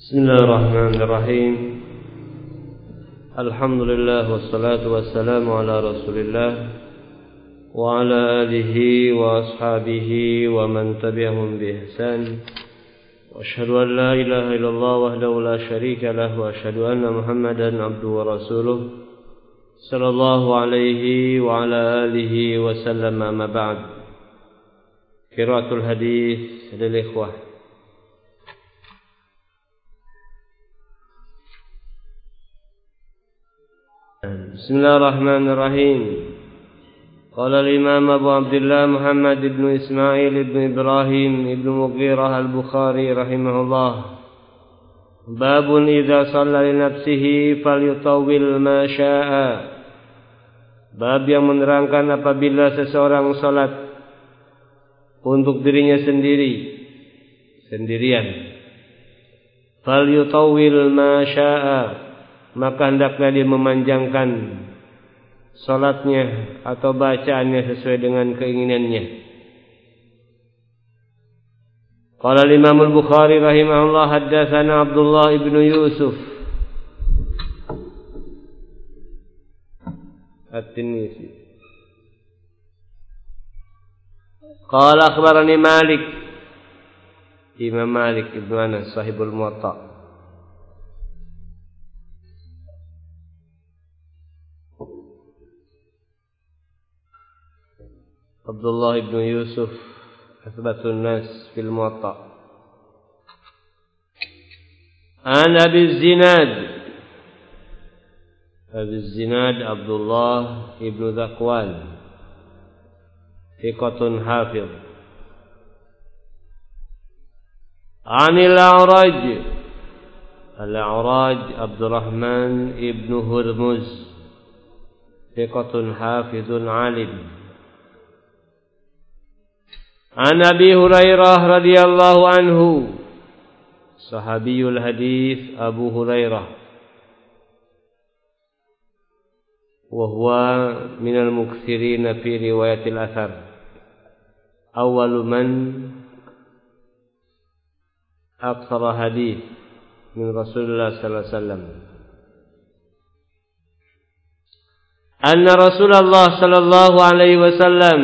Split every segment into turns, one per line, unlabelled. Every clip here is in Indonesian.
Bismillahirrahmanirrahim. Alhamdulillah wassalatu wassalamu ala Rasulillah wa ala alihi wa ashabihi wa man tabi'ahum bi ihsan. Wa asyhadu an la ilaha illallah wahdahu la syarika lah wa asyhadu anna Muhammadan abduhu wa rasuluh sallallahu alaihi wa ala alihi wa sallam. Amma ba'd. Qiraatul hadis lil ikhwah. Bismillahirrahmanirrahim. Qala al-Imam Abu Abdullah Muhammad ibn Ismail ibn Ibrahim ibn Mughirah al-Bukhari rahimahullah. Babun idza shalla li nafsihi falyutawwil ma syaa. Bab yang menerangkan apabila seseorang salat untuk dirinya sendirian, falyutawwil ma syaa, maka hendaklah dia memanjangkan salatnya atau bacaannya sesuai dengan keinginannya. Qala Imam Al-Bukhari rahimahullah haddatsana Abdullah ibn Yusuf At-Tinnisi qala akhbarani Malik, Imam Malik ibn Anas sahibul Muwatta. Abdullah ibn Yusuf athbatun nas fil Muwatta. An Abi Zinad Abdullah ibn Zakwan thiqatun hafidh. Anil A'raj Abdurrahman ibn Hurmuz thiqatun hafidhun alim. An Abi Hurairah radhiyallahu anhu, sahabiyul hadis Abu Hurairah, wa huwa minal muksirin fi riwayatil athar, awwalu man aktsara hadis min Rasulullah sallallahu alaihi wasallam. Anna Rasulullah sallallahu alaihi wasallam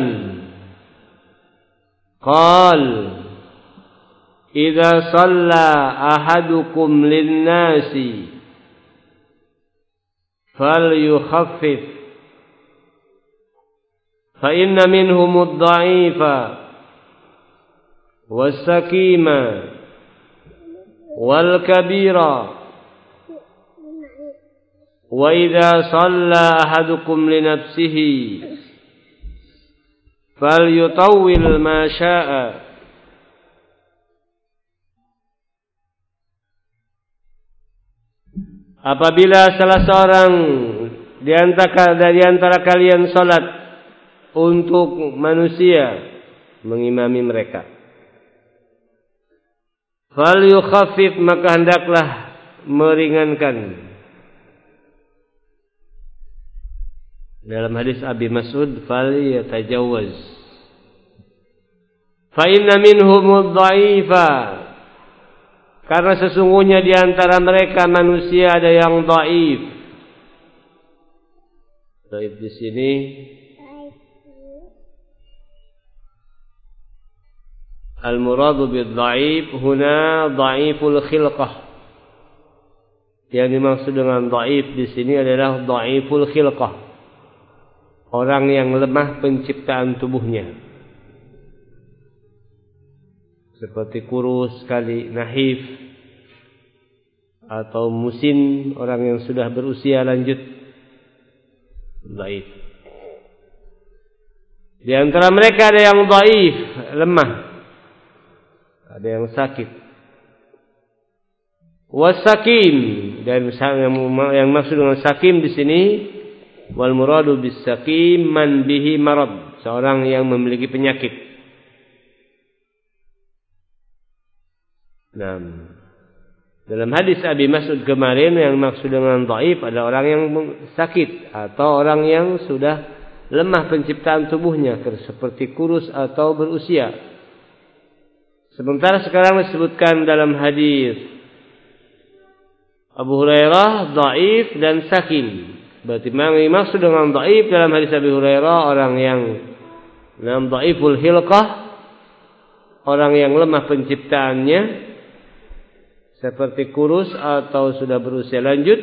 قال إذا صلى أحدكم للناس فليخفف فإن منهم الضعيف والسقيم والكبير وإذا صلى أحدكم لنفسه falyutawwil ma syaa. Apabila salah seorang di antara kalian salat untuk manusia mengimami mereka, falyukhaffif, maka hendaklah meringankan. Dalam hadis Abi Mas'ud, falyatajawwaz fa inna minhum ad-dha'ifa, karena sesungguhnya di antara mereka manusia ada yang dhaif. Dhaif di sini al-muradu bid-dhaif huna dhaiful khilqah. Yang dimaksud dengan dhaif di sini adalah dhaiful khilqah, orang yang lemah penciptaan tubuhnya, seperti kurus sekali, nahif, atau musin, orang yang sudah berusia lanjut, dhaif. Di antara mereka ada yang dhaif, lemah, ada yang sakit. Wasakim, dan yang maksud dengan sakim di sini, wal muradu bis saqim man bihi marad, seorang yang memiliki penyakit. Nah, dalam hadis Abi Mas'ud kemarin yang maksud dengan dhaif adalah orang yang sakit atau orang yang sudah lemah penciptaan tubuhnya, seperti kurus atau berusia. Sementara sekarang disebutkan dalam hadis Abu Hurairah dhaif dan sakim. Berarti maksud dengan dhaif dalam hadis Abu Hurairah orang yang dhaiful hilqah, orang yang lemah penciptaannya, seperti kurus atau sudah berusia lanjut.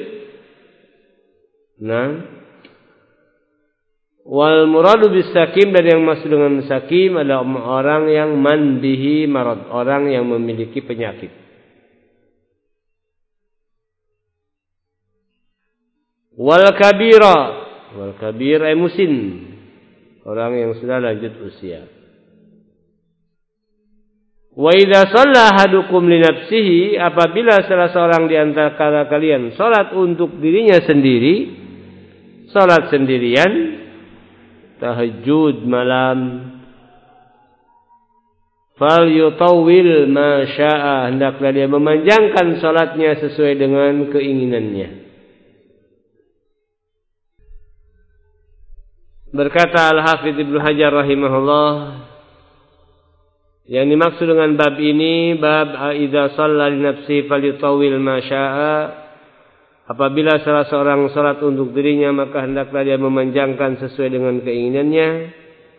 Wal muradu bis sakim, dan yang maksud dengan sakim adalah orang yang man bihi marad, orang yang memiliki penyakit. Wal kabir ay musin, orang yang sudah lanjut usia. Wa idza shalla ahadukum li nafsihi, apabila salah seorang di antara kalian salat untuk dirinya sendiri, salat sendirian, tahajud malam, fal yutawwil ma syaa, hendaklah dia memanjangkan salatnya sesuai dengan keinginannya. Berkata Al-Hafidz Ibnu Hajar rahimahullah, yang dimaksud dengan bab ini, bab idza shalla li nafsi falyutawwil ma syaa, apabila salah seorang salat untuk dirinya maka hendaklah dia memanjangkan sesuai dengan keinginannya.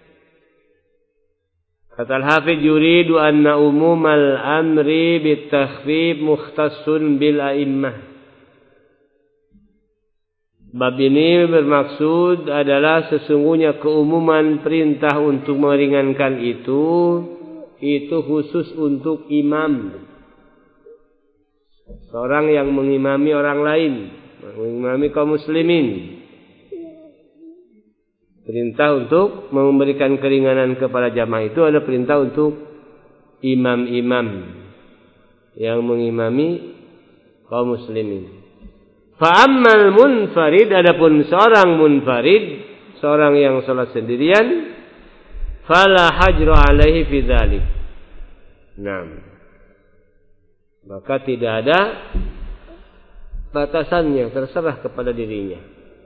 Kata Al-Hafidz, yuridu anna umumal amri bitakhfif mukhtassun bil a'immah. Bab ini bermaksud adalah sesungguhnya keumuman perintah untuk meringankan itu khusus untuk imam, seorang yang mengimami orang lain, mengimami kaum muslimin. Perintah untuk memberikan keringanan kepada jamaah itu ada perintah untuk imam-imam yang mengimami kaum muslimin. Fa'ammal munfarid, adapun seorang munfarid, seorang yang salat sendirian, fala hajra alaihi fi dzalik. Maka tidak ada batasannya, terserah kepada dirinya.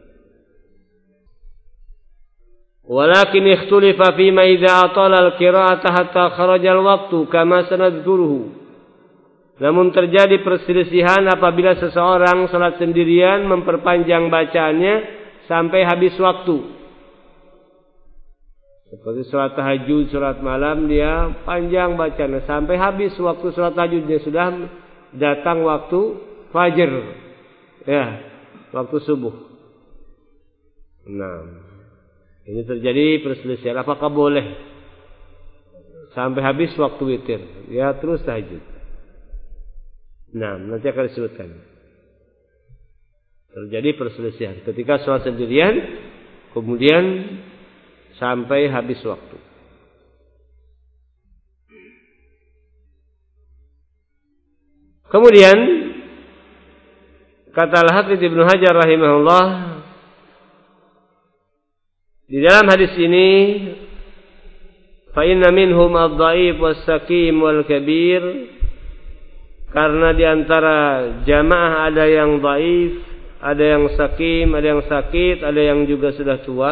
Walakin ikhtulifa fima idza atala al-qira'ata hatta kharaja al-waqtu kama sanadzuruhu. Namun terjadi perselisihan apabila seseorang salat sendirian memperpanjang bacaannya sampai habis waktu. Seperti salat tahajud, salat malam, dia panjang bacanya sampai habis waktu salat tahajudnya, sudah datang waktu fajr. Waktu subuh. Ini terjadi perselisihan, apakah boleh sampai habis waktu witir? Ya terus tahajud. Nanti akan disebutkan. Terjadi perselisihan ketika sholat sendirian, kemudian sampai habis waktu. Kemudian kata Al-Hafidz Ibnu Hajar rahimahullah, di dalam hadis ini, fa inna minhum ad-dhaif was-sakim wal-kabir, karena di antara jamaah ada yang dhaif, ada yang sakim, ada yang sakit, ada yang juga sudah tua.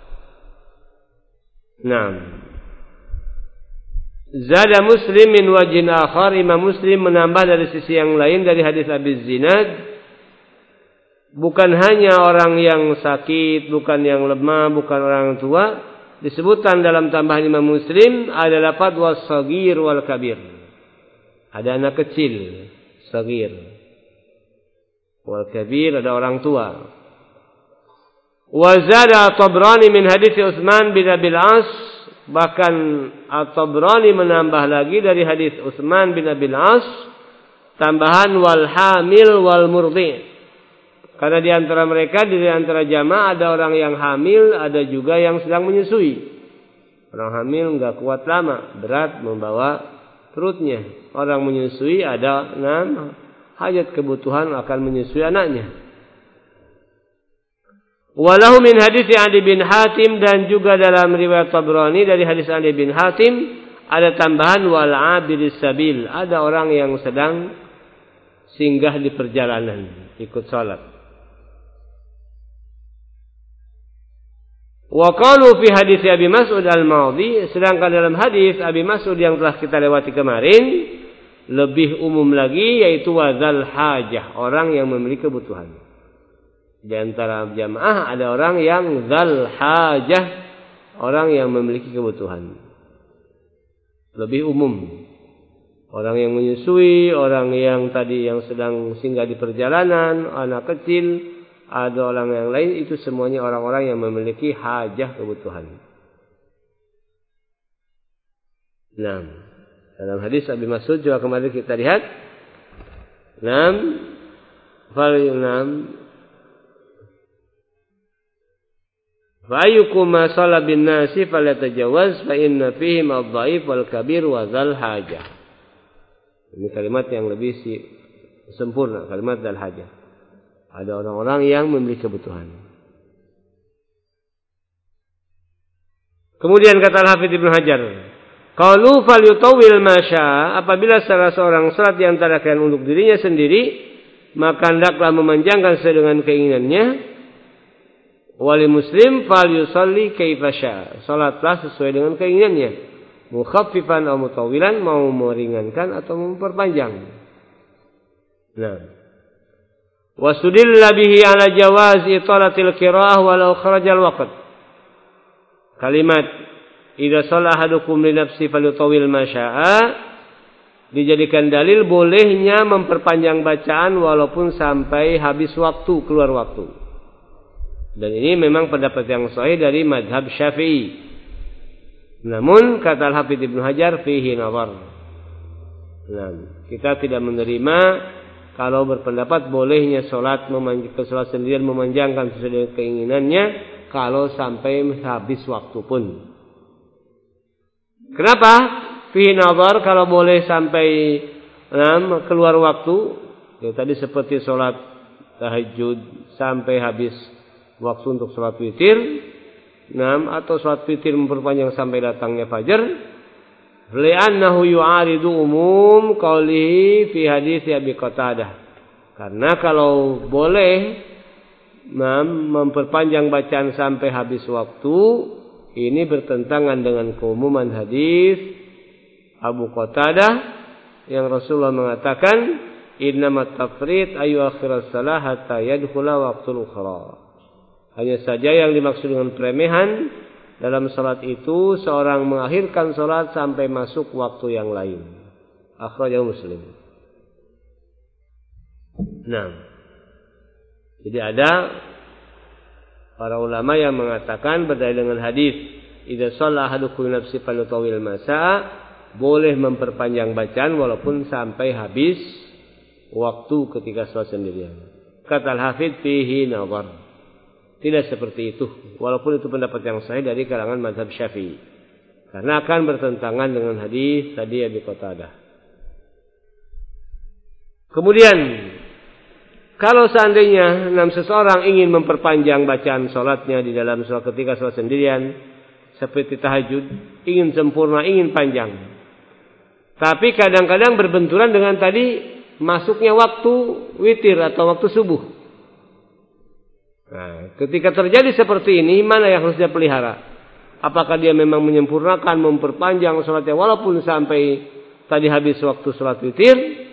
Zada Muslim min wajhin akhar, Imam Muslim menambah dari sisi yang lain dari hadis Abi Zinad, bukan hanya orang yang sakit, bukan yang lemah, bukan orang tua, disebutkan dalam tambahan Imam Muslim ada lafaz was-saghir wal kabir. Ada anak kecil, sagir. Wal kabir, ada orang tua. Wa zada At-Tabrani min hadits Utsman bin Abil As, bahkan At-Tabrani menambah lagi dari hadis Utsman bin Abil As, tambahan wal hamil wal murdi. Karena di antara mereka, di antara jamaah ada orang yang hamil, ada juga yang sedang menyusui. Orang hamil enggak kuat lama, berat membawa perutnya. Orang menyusui ada hajat kebutuhan akan menyusui anaknya. Walahu min hadits Ali bin Hatim, dan juga dalam riwayat Tabrani dari hadis Ali bin Hatim ada tambahan wal abiris sabil, ada orang yang sedang singgah di perjalanan ikut salat. Wa qalu fi hadis Abi Mas'ud al-Madhi, sedangkan dalam hadis Abi Mas'ud yang telah kita lewati kemarin, lebih umum lagi, yaitu wadzal hajah, orang yang memiliki kebutuhan. Di antara jamaah ada orang yang zal hajah, orang yang memiliki kebutuhan. Lebih umum. Orang yang menyusui, orang yang tadi yang sedang singgah di perjalanan, anak kecil, ada orang yang lain, itu semuanya orang-orang yang memiliki hajah kebutuhan. Nah, dalam hadis Abi Mas'ud juga kemarin kita lihat, fa'ayyukum ma shalla bin nasi falyatajawaz fa inna fihim adh-dha'if wal kabir wa dzal hajah. Ini kalimat yang lebih sempurna, kalimat dzal hajah. Ada orang-orang yang memiliki kebutuhan. Kemudian kata Al-Hafidz Ibnu Hajar, qalu falyutawwil ma syaa, apabila salah seorang salat di antara kalian untuk dirinya sendiri, maka hendaklah memanjangkan sesuai dengan keinginannya. Wali muslim falyusalli kaifa syaa, salatlah sesuai dengan keinginannya. Mukhaffifan atau mutawwilan, mau meringankan atau memperpanjang. Nah, wasudilla bihi ala jawaz italatil qiraah walau kharajal waqt. Kalimat idza shalla ahadukum li nafsi falyutawwil ma syaa dijadikan dalil bolehnya memperpanjang bacaan walaupun sampai habis waktu, keluar waktu. Dan ini memang pendapat yang sahih dari mazhab Syafi'i. Namun kata Al-Hafidz Ibnu Hajar fihi nazar. Nah, kita tidak menerima kalau berpendapat bolehnya salat sendirian memanjangkan sesuai dengan keinginannya kalau sampai habis waktu pun. Kenapa? Fihi nazar, kalau boleh sampai keluar waktu, ya tadi seperti salat tahajud sampai habis waktu untuk salat witir. Atau salat witir memperpanjang sampai datangnya fajar, li'annahu yu'aridu umum qaulihi fi hadits Abi Qatadah. Karena kalau boleh memperpanjang bacaan sampai habis waktu, ini bertentangan dengan keumuman hadis Abu Qatadah yang Rasulullah mengatakan, innamat tafrid ayu akhiras salah hatta yadkhula waqtul ukhra. Hanya saja yang dimaksud dengan peremehan dalam salat itu seorang mengakhirkan salat sampai masuk waktu yang lain. Akhrajahu Muslim. Nah, jadi ada para ulama yang mengatakan berdalil dengan hadis idza shalla ahadukum nafsi falyutawwil ma syaa, boleh memperpanjang bacaan walaupun sampai habis waktu ketika salat sendirian. Kata Al-Hafidz fihi nazar. Tidak seperti itu, walaupun itu pendapat yang sahih dari kalangan mazhab Syafi'i. Karena akan bertentangan dengan hadis tadi Abi Qatadah. Kemudian, kalau seandainya seseorang ingin memperpanjang bacaan salatnya di dalam salat ketika salat sendirian, seperti tahajud, ingin sempurna, ingin panjang. Tapi kadang-kadang berbenturan dengan tadi masuknya waktu witir atau waktu subuh. Nah, ketika terjadi seperti ini, mana yang harus dia pelihara? Apakah dia memang menyempurnakan, memperpanjang salatnya walaupun sampai tadi habis waktu salat witir?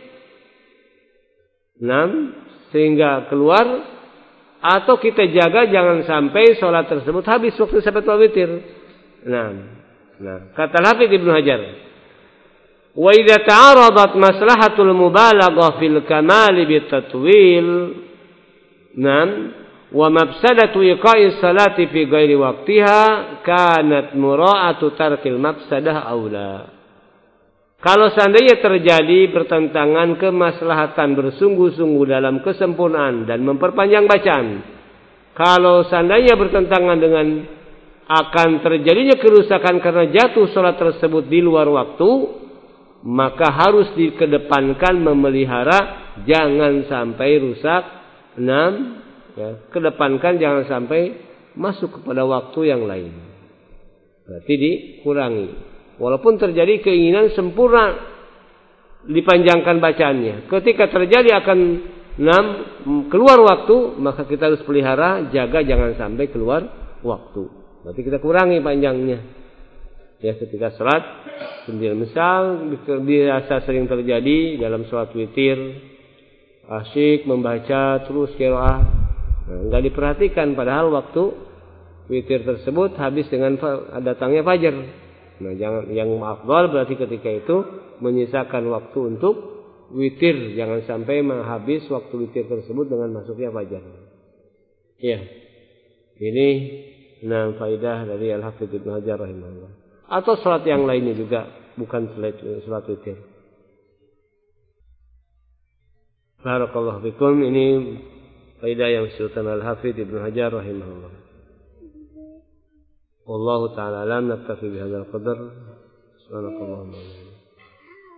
6 sehingga keluar, atau kita jaga jangan sampai salat tersebut habis waktu sampai salat witir. Nah, kata Al-Hafidz Ibnu Hajar, wa idza ta'aradat maslahatul mubalaghah fil kamal bitatwil, wa mafsadatu iqa'is salati fi ghairi waqtiha kanat mura'atu tarkil mafsadah aula. Kalau seandainya terjadi pertentangan kemaslahatan bersungguh-sungguh dalam kesempurnaan dan memperpanjang bacaan, kalau seandainya bertentangan dengan akan terjadinya kerusakan karena jatuh salat tersebut di luar waktu, maka harus dikedepankan memelihara jangan sampai rusak. 6 kedepankan jangan sampai masuk kepada waktu yang lain. Berarti dikurangi. Walaupun terjadi keinginan sempurna dipanjangkan bacaannya. Ketika terjadi akan keluar waktu, maka kita harus pelihara, jaga jangan sampai keluar waktu. Berarti kita kurangi panjangnya. Ya, ketika salat sendiri. Misal biasa sering terjadi dalam salat witir, asyik membaca terus qiraah, enggak diperhatikan padahal waktu witir tersebut habis dengan datangnya fajar. Nah, yang afdal berarti ketika itu menyisakan waktu untuk witir, jangan sampai menghabis waktu witir tersebut dengan masuknya fajar. Ya. Ini faidah dari Al-Hafidz Ibnu Hajar rahimahullah. Atau salat yang lainnya juga bukan salat witir. Barakallahu fikum. Ini faidah yang disebutkan Al-Hafidz Ibnu Hajar rahimahullah. Wallahu ta'ala alam. Naktafi bihadzal qadar. Subhanakallahumma